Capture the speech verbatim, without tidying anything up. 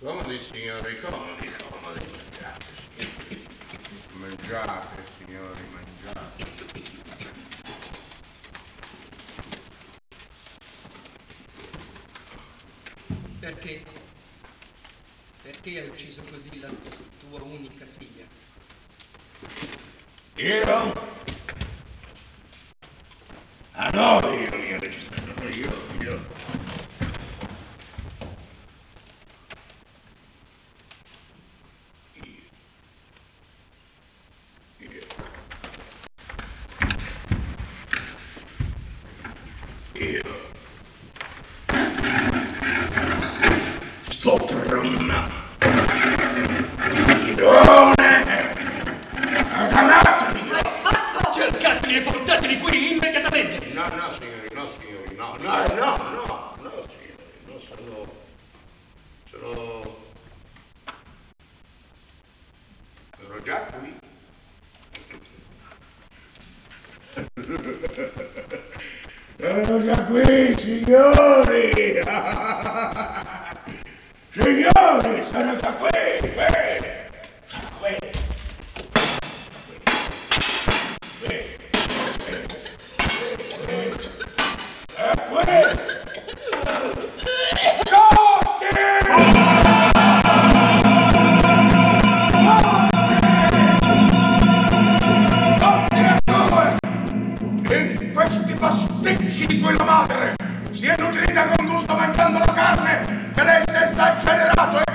Comodi, signori, comodi, comodi, mangiate, signori. Mangiate, signori, mangiate. Perché? Perché hai ucciso così la tua unica figlia? Io? Ah no, io, io, io, io, io. Io sto tromando. Aganatevi! Pazzo! Cercateli e portateli qui immediatamente! No, no, signori, no, signori, no, no, no, no, no, signori, no, sono... sono... sono già qui. Sono già qui, signori! Signori, sono già qui! Qui! Sono qui! Qui! È qui! Questi pasticci di quella madre si è nutrita con gusto mangiando la carne che lei stessa ha generato